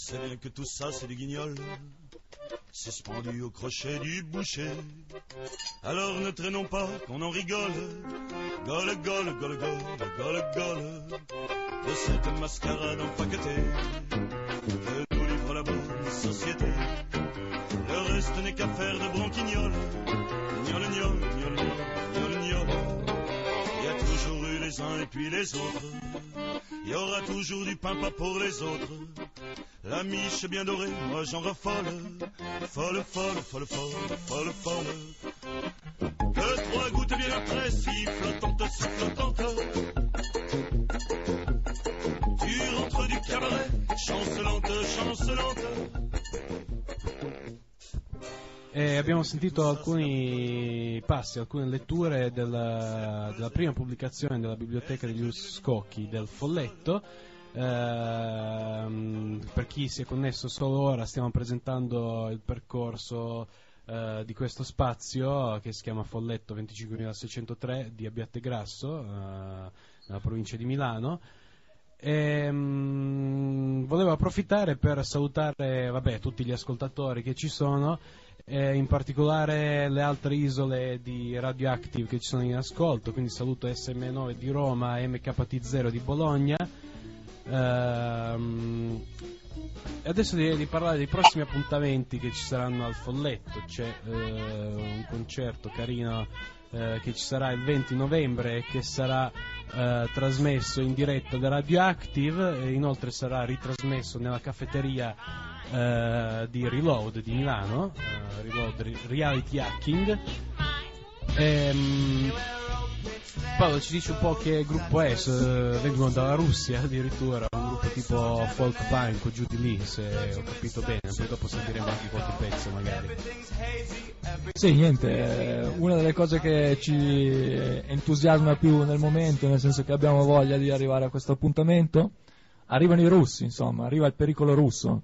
sais bien que tout ça c'est du guignol, suspendu au crochet du boucher. Alors ne traînons pas, qu'on en rigole. Gole, gole, gole, gole, gole, gole, de cette mascarade empaquetée que nous livre la bonne société. Le reste n'est qu'affaire de bronquignol. Gnol, gnol, gnol, gnol, gnol, gnol. Il y a toujours eu les uns et puis les autres. Il y aura toujours du pain pas pour les autres. La miche bien dorée, moi j'en raffole. Folle, folle, folle, folle, folle, folle. Que trois gouttes bien après, si flottante, si flottante. Tu rentres du cabaret, chancelante, chancelante. Abbiamo sentito alcuni passi, alcune letture della prima pubblicazione della biblioteca degli Scocchi del Folletto. Per chi si è connesso solo ora, stiamo presentando il percorso di questo spazio che si chiama Folletto 25603 di Abbiategrasso, nella provincia di Milano. Volevo approfittare per salutare tutti gli ascoltatori che ci sono, in particolare le altre isole di Radioactive che ci sono in ascolto, quindi saluto SM9 di Roma, MKT0 di Bologna. Adesso direi di parlare dei prossimi appuntamenti che ci saranno al Folletto. C'è un concerto carino che ci sarà il 20 novembre e che sarà trasmesso in diretta da Radioactive, e inoltre sarà ritrasmesso nella caffetteria di Reload di Milano, Reload Reality Hacking. Paolo, ci dice un po' che gruppo è? Vengono dalla Russia addirittura, un gruppo tipo folk punk o giù di lì, se ho capito bene. Poi dopo sentiremo anche qualche pezzo magari. Sì, niente, una delle cose che ci entusiasma più nel momento, nel senso che abbiamo voglia di arrivare a questo appuntamento, arrivano i russi, insomma, arriva il pericolo russo.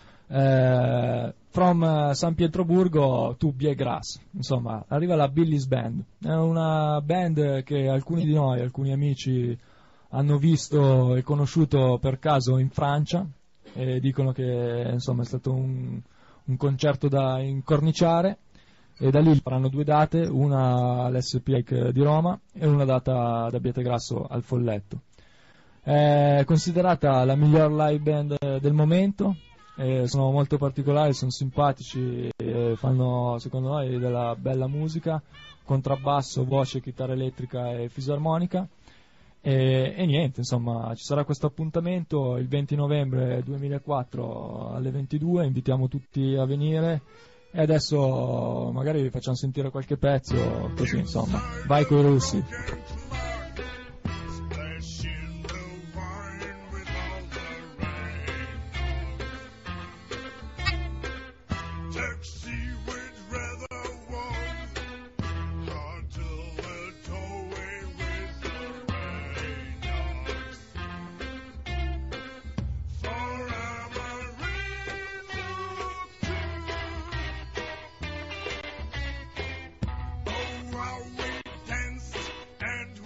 From San Pietroburgo to Biegras, insomma, arriva la Billy's Band. È una band che alcuni di noi, alcuni amici, hanno visto e conosciuto per caso in Francia, e dicono che insomma è stato un concerto da incorniciare, e da lì faranno 2 date, una all'SP di Roma e una data da Abbiategrasso al Folletto. È considerata la miglior live band del momento. Sono molto particolari, sono simpatici, fanno secondo noi della bella musica, contrabbasso, voce, chitarra elettrica e fisarmonica, e niente, insomma, ci sarà questo appuntamento il 20 novembre 2004 alle 22, invitiamo tutti a venire, e adesso magari vi facciamo sentire qualche pezzo, così insomma, vai coi russi. And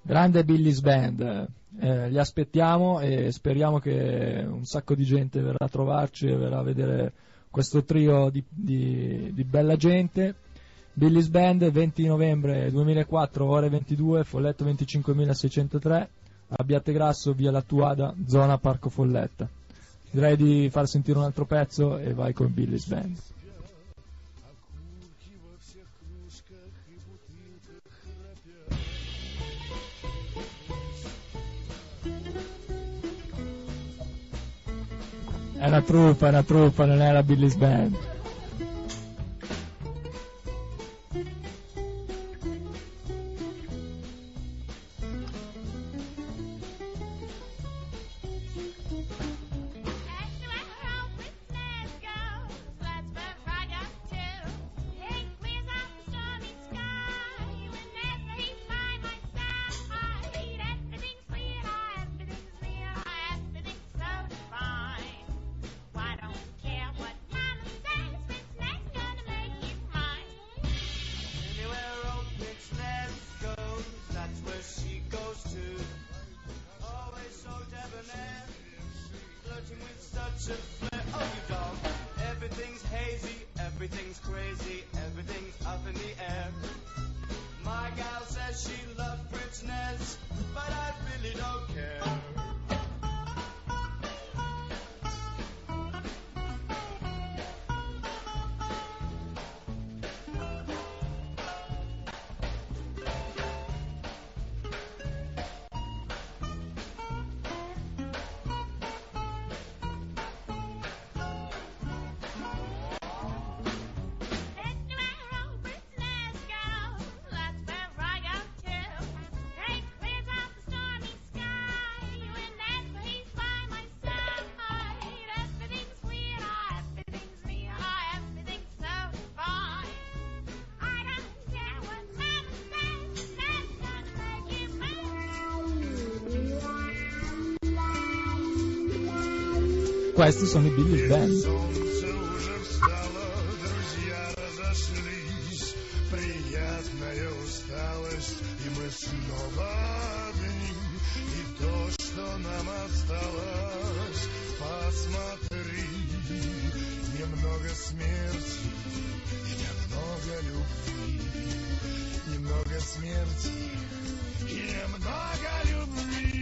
Grande Billy's Band, li aspettiamo e speriamo che un sacco di gente verrà a trovarci e verrà a vedere questo trio di bella gente. Billy's Band, 20 novembre 2004, ore 22, Folletto 25603, Abbiategrasso, via Lattuada, zona Parco Folletta. Direi di far sentire un altro pezzo e vai con Billy's Band. È una truppa, non è la Billy's Band. Questi sono i Billy's Band. Солнце уже встало, друзья разошлись, приятная усталость, и мы снова одни, и то, что нам осталось, посмотри, немного смерти и немного любви, немного смерти и немного любви.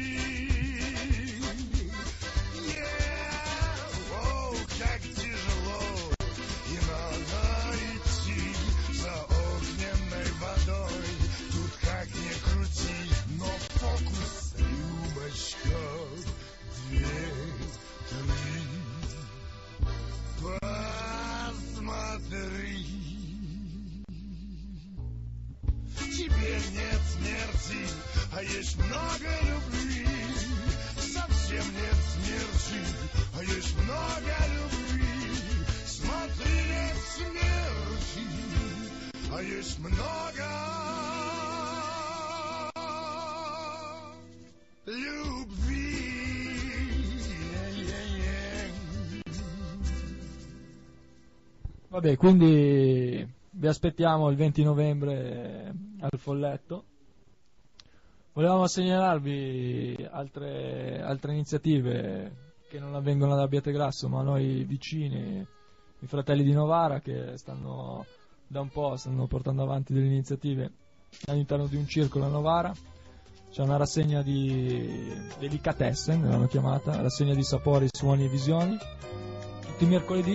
Как тяжело, и надо идти за огненной водой. Тут как ни крути, но фокус, Любочка, 2, 3. Посмотри. Теперь нет смерти, а есть много любви. Совсем нет смерти, а есть много любви. Смотри, нет смерти, а есть много любви. Vabbè, quindi vi aspettiamo il 20 novembre al Folletto. Volevamo segnalarvi altre iniziative che non avvengono ad Abbiategrasso, ma a noi vicini, i fratelli di Novara, che da un po' stanno portando avanti delle iniziative all'interno di un circolo a Novara. C'è una rassegna di delicatessen, l'hanno chiamata, rassegna di sapori, suoni e visioni, tutti i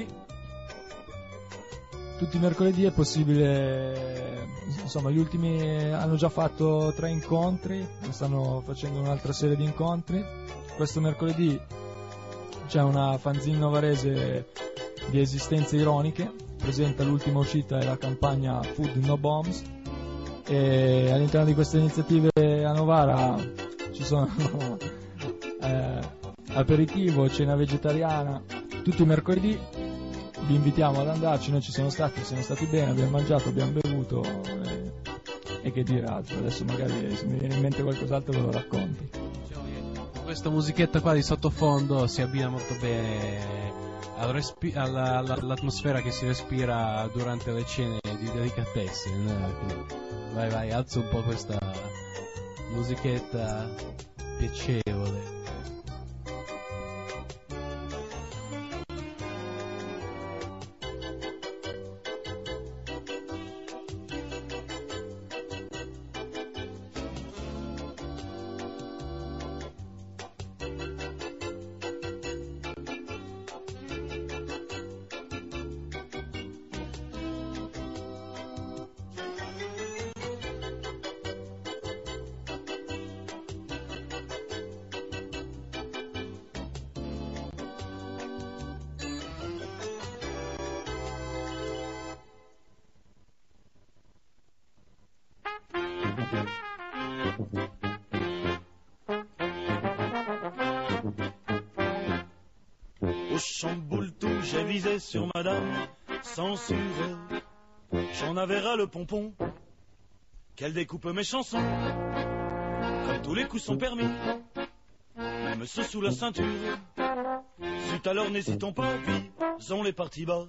mercoledì è possibile, insomma, gli ultimi hanno già fatto 3 incontri, stanno facendo un'altra serie di incontri. Questo mercoledì c'è una fanzine novarese di Esistenze Ironiche, presenta l'ultima uscita e la campagna Food No Bombs, e all'interno di queste iniziative a Novara ci sono aperitivo, cena vegetariana, tutti i mercoledì. Vi invitiamo ad andarci, noi siamo stati bene, abbiamo mangiato, abbiamo bevuto e che dire altro. Adesso magari se mi viene in mente qualcos'altro ve lo racconto. Questa musichetta qua di sottofondo si abbina molto bene all'atmosfera che si respira durante le cene di delicatessen. Vai, alza un po' musichetta piacevole. Au chamboule-tout, j'ai visé sur madame, censure. J'en avais ras le pompon, qu'elle découpe mes chansons. Comme tous les coups sont permis, même ceux sous la ceinture. Zut alors n'hésitons pas, puis on les parties bas.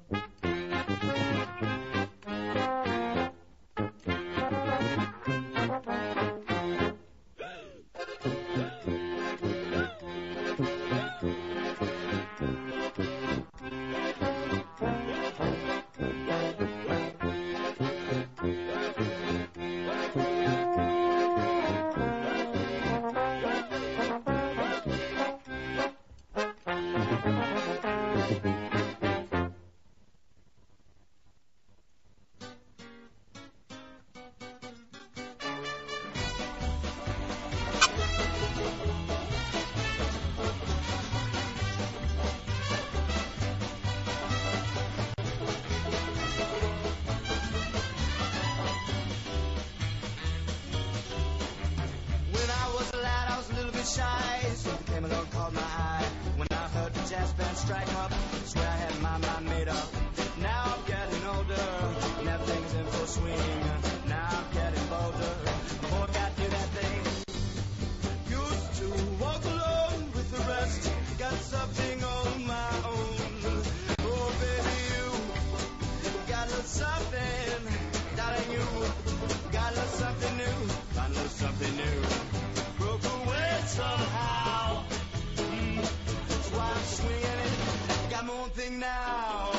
Shy, so came along, caught my eye. When I heard the jazz band strike up, swear I had my mind made up. Now I'm getting older, and everything's in full swing. Now I'm getting bolder, boy, got to do that thing. Used to walk alone with the rest, got something on my own. Oh baby, you got a little something, darling, you got a little something new, got a little something new. Broke away somehow. That's why I'm swinging it. Got my own thing now.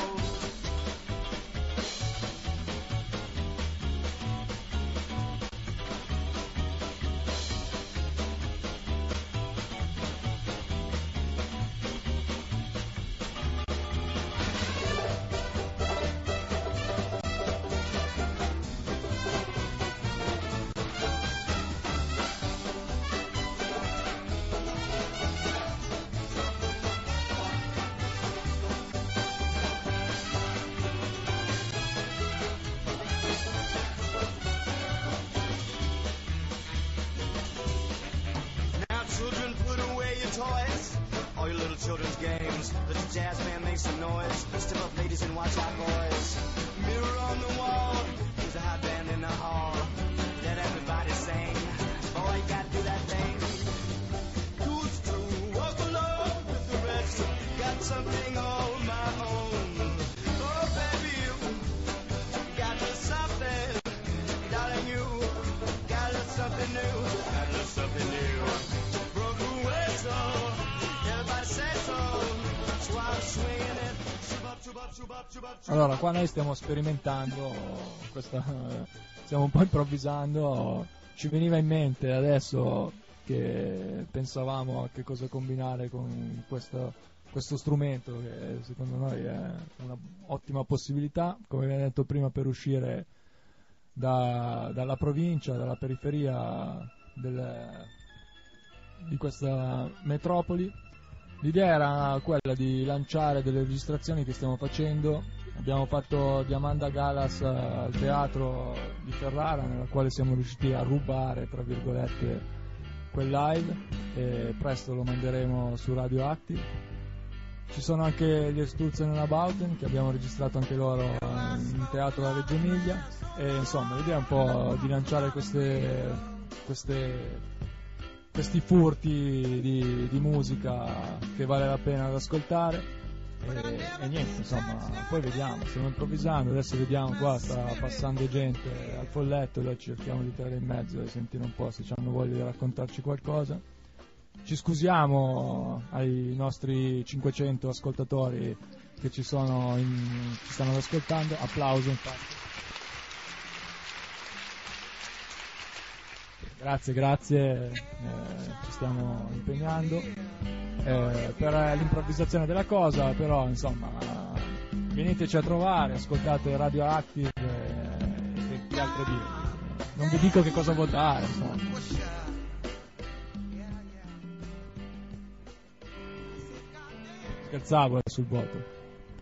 Toys, all your little children's games. Let the jazz man make some noise. Step up, ladies, and watch out, boys. Mirror on the wall, there's a hot band in the hall. Let everybody sing. Boy, you gotta do that thing. Used to walk alone with the rest. Got something on my own. Oh, baby, you got a little something. Darling, you got a little something new. Got a little something new. Allora, qua noi stiamo sperimentando, stiamo un po' improvvisando. Ci veniva in mente adesso che pensavamo a che cosa combinare con questo strumento, che secondo noi è un'ottima possibilità, come vi ho detto prima, per uscire dalla provincia, dalla periferia di questa metropoli. L'idea era quella di lanciare delle registrazioni che stiamo facendo. Abbiamo fatto Diamanda Galas al teatro di Ferrara, nella quale siamo riusciti a rubare, tra virgolette, quel live, e presto lo manderemo su Radioactive. Ci sono anche gli Sturzenenabauten, che abbiamo registrato anche loro in teatro a Reggio Emilia, e insomma l'idea è un po' di lanciare questi furti di musica che vale la pena ad ascoltare. e niente, insomma, poi vediamo, stiamo improvvisando, adesso vediamo, qua sta passando gente al folletto, noi cerchiamo di tenere in mezzo e sentire un po' se hanno voglia di raccontarci qualcosa. Ci scusiamo ai nostri 500 ascoltatori che ci stanno ascoltando, applauso infatti. Grazie, ci stiamo impegnando per l'improvvisazione della cosa, però insomma veniteci a trovare, ascoltate Radioactive e che altro dire, non vi dico che cosa votare, insomma. Scherzavo sul voto.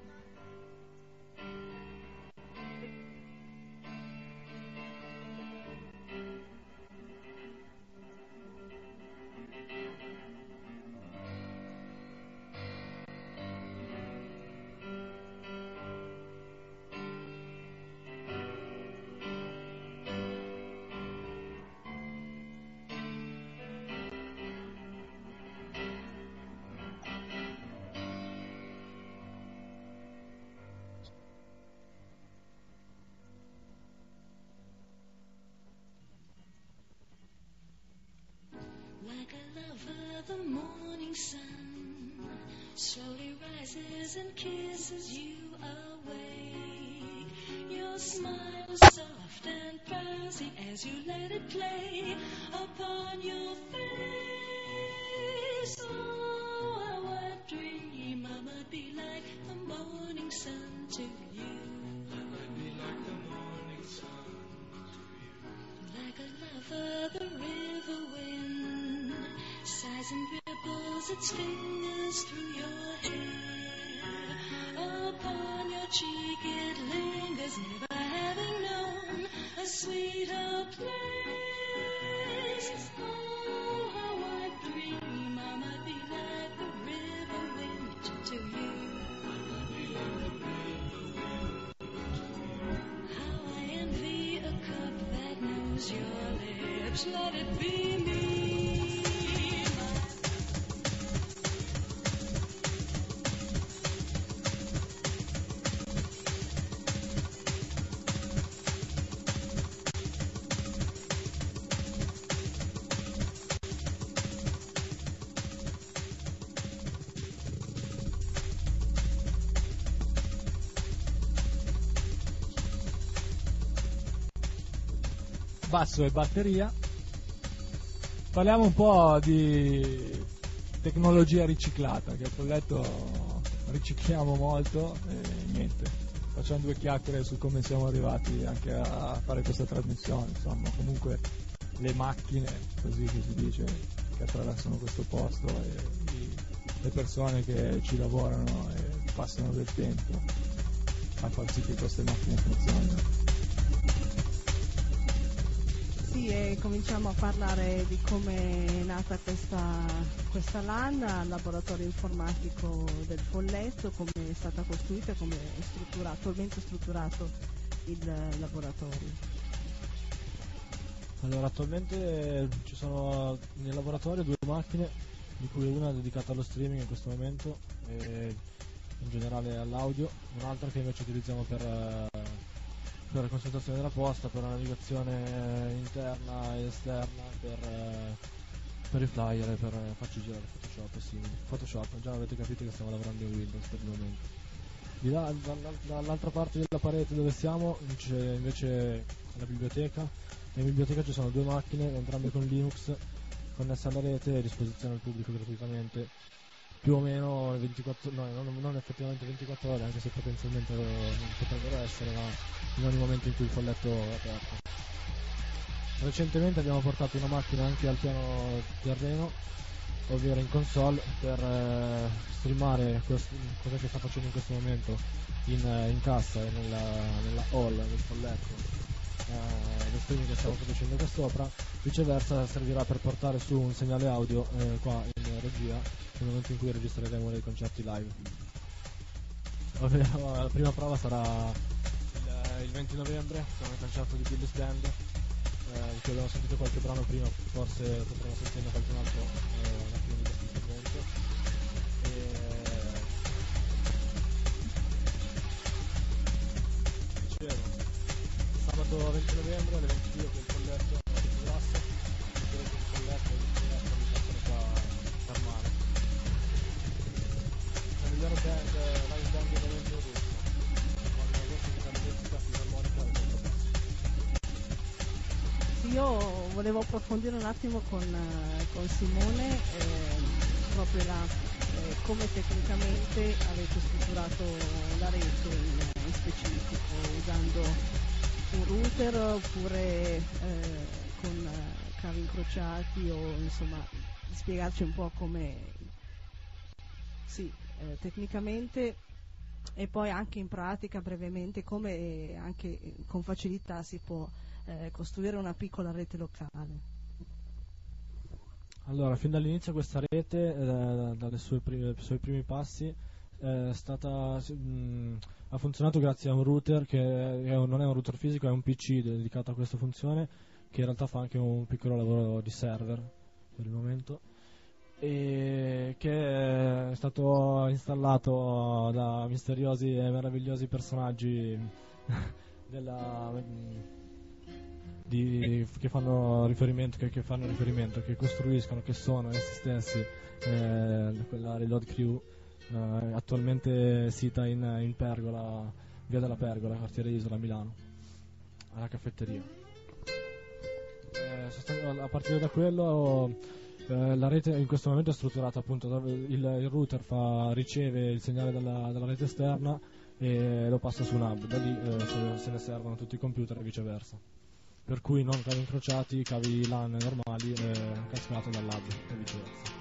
Like a lover, the morning sun slowly rises and kisses you awake. Your smile is soft and drowsy as you let it play upon your face. Oh, what dream I might be like the morning sun to you. I might be like the morning sun to you. Like a lover, the river wind sighs and ripples its fingers through your hair. Upon your cheek it lingers, never having known a sweeter place. Oh, how I dream I might be like the river wind to you. I might be like the river wind to you. How I envy a cup that knows your lips. Let it be me. Basso e batteria. Parliamo un po' di tecnologia riciclata, che al folletto ricicliamo molto e niente, facciamo due chiacchiere su come siamo arrivati anche a fare questa trasmissione. Insomma, comunque le macchine, così che si dice, che attraversano questo posto e le persone che ci lavorano e passano del tempo a far sì che queste macchine funzionino. Sì, e cominciamo a parlare di come è nata questa LAN al laboratorio informatico del Folletto, come è stata costruita e come è attualmente strutturato il laboratorio. Allora, attualmente ci sono nel laboratorio due macchine, di cui una è dedicata allo streaming in questo momento e in generale all'audio, un'altra che invece utilizziamo per la consultazione della posta, per la navigazione interna ed esterna, per i flyer e per farci girare Photoshop e simili. Photoshop, già avete capito che stiamo lavorando in Windows per il momento. Di là, dall'altra parte della parete dove siamo c'è invece la biblioteca. In biblioteca ci sono due macchine, entrambe con Linux, connesse alla rete e a disposizione al pubblico gratuitamente. Più o meno 24, no, non effettivamente 24 ore, anche se potenzialmente potrebbero essere, ma in ogni momento in cui il folletto è aperto. Recentemente abbiamo portato una macchina anche al piano terreno, ovvero in console, per streamare cosa che sta facendo in questo momento in cassa e nella hall del folletto. Lo streaming che stiamo producendo qua sopra, viceversa servirà per portare su un segnale audio qua in regia nel momento in cui registreremo dei concerti live. Ovvero, la prima prova sarà il 20 novembre con il concerto di Billy Stand, di cui abbiamo sentito qualche brano prima, forse potremo sentire qualcun altro alla fine di questo intervento. questo 20 novembre alle 22 con il folletto di grasso, il folletto vi possono qua fermare. La migliore band, live band del momento russo, con la voce chitarristica, filarmonica e controbasso. Io volevo approfondire un attimo con Simone proprio come tecnicamente avete strutturato la rete in specifico, usando un router oppure con cavi incrociati, o insomma spiegarci un po' come tecnicamente, e poi anche in pratica brevemente come anche con facilità si può costruire una piccola rete locale. Allora, fin dall'inizio questa rete, dai suoi primi passi, ha funzionato grazie a un router che non è un router fisico, è un PC dedicato a questa funzione, che in realtà fa anche un piccolo lavoro di server per il momento, e che è stato installato da misteriosi e meravigliosi personaggi che fanno riferimento, che costruiscono, che sono essi stessi quella Reload Crew, attualmente sita in Pergola, via della Pergola, quartiere Isola, Milano, alla caffetteria. A partire da quello la rete in questo momento è strutturata appunto dove il router riceve il segnale dalla rete esterna e lo passa su un hub, da lì se ne servono tutti i computer e viceversa, per cui non cavi incrociati, cavi LAN normali cascato dall'hub e viceversa.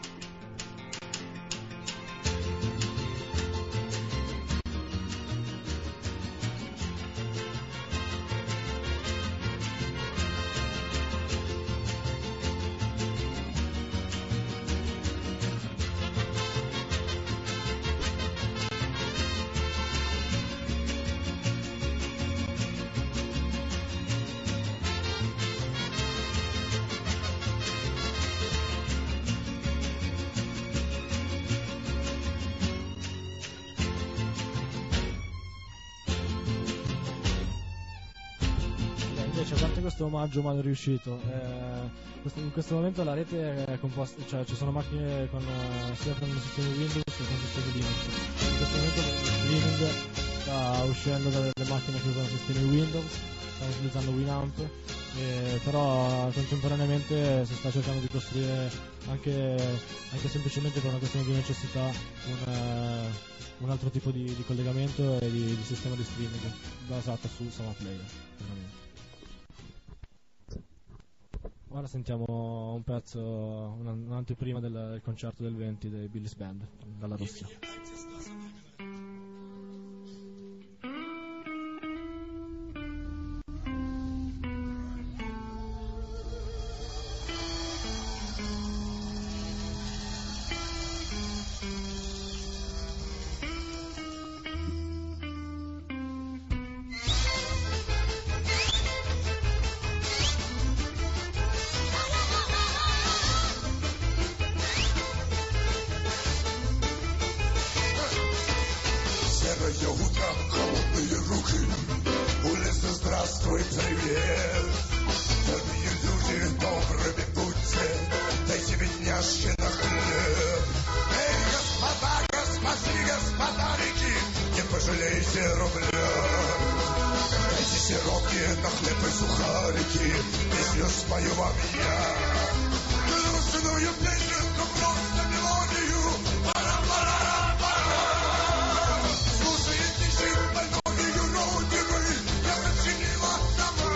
A parte questo omaggio mal riuscito, in questo momento la rete è composta, cioè ci sono macchine sia con sistemi Windows che con sistemi Linux. In questo momento lo streaming sta uscendo dalle macchine che usano sistemi Windows, stanno utilizzando Winamp, però contemporaneamente si sta cercando di costruire anche semplicemente per una questione di necessità un altro tipo di collegamento e di sistema di streaming basato su Sama Player, veramente. Ora sentiamo un pezzo, un'anteprima del concerto del 20 dei Billy's Band dalla Russia. Здравствуй, привет. Дорогие люди, добрыми будьте, дайте бедняжке на хлеб. Эй, господарики, не пожалейте рубля. Дайте сиропки на хлеб и сухарики, песню спою вам я. Грустную песенку, просто мелодию, пара-пара-пара. Слушайте жить больную родину, я сочинила сама.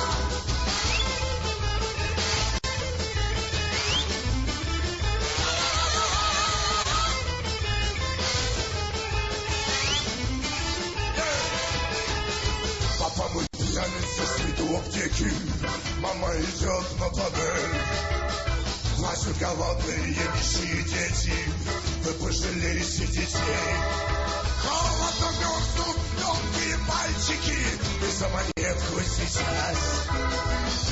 Папа мой пьяница, спит у аптеки, мама идет на панель. Плачут голодные, нищие дети, вы пожалеете детей. Холодно мерзнут тонкие пальчики, и за монетку сейчас